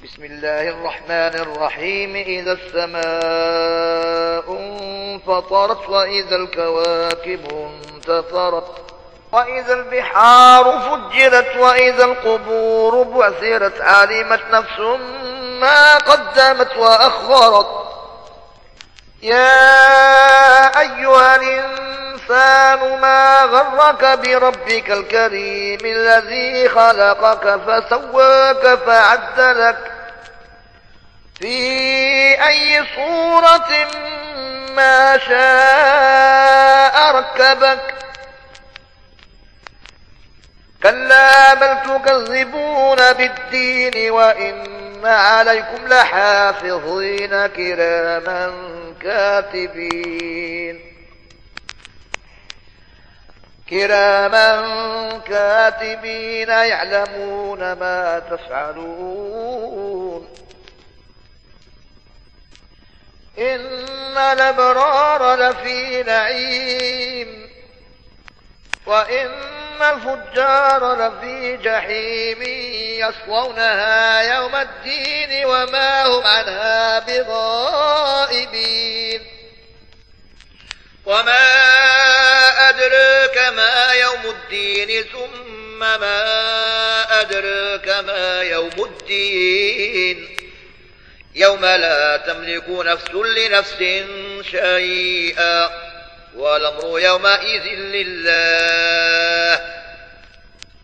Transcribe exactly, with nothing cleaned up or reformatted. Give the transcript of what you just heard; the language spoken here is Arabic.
بسم الله الرحمن الرحيم. إذا السماء انفطرت وإذا الكواكب انتثرت وإذا البحار فجرت وإذا القبور بعثرت علمت نفس ما قدمت وأخرت. يا أيها الإنسان ما غرك بربك الكريم الذي خلقك فسواك فعدلك في أي صورة ما شاء ركبك. كلا بل تكذبون بالدين وإن عليكم لحافظين كراما كاتبين كراما كاتبين يعلمون ما تفعلون. إن الأبرار لفي نعيم وإن الفجار لفي جحيم يصلونها يوم الدين وما هم عنها بغائبين. وما أدراك ما يوم الدين ثم ما أدراك ما يوم الدين يوم لا تملك نفس لنفس شيئا والأمر يومئذ لله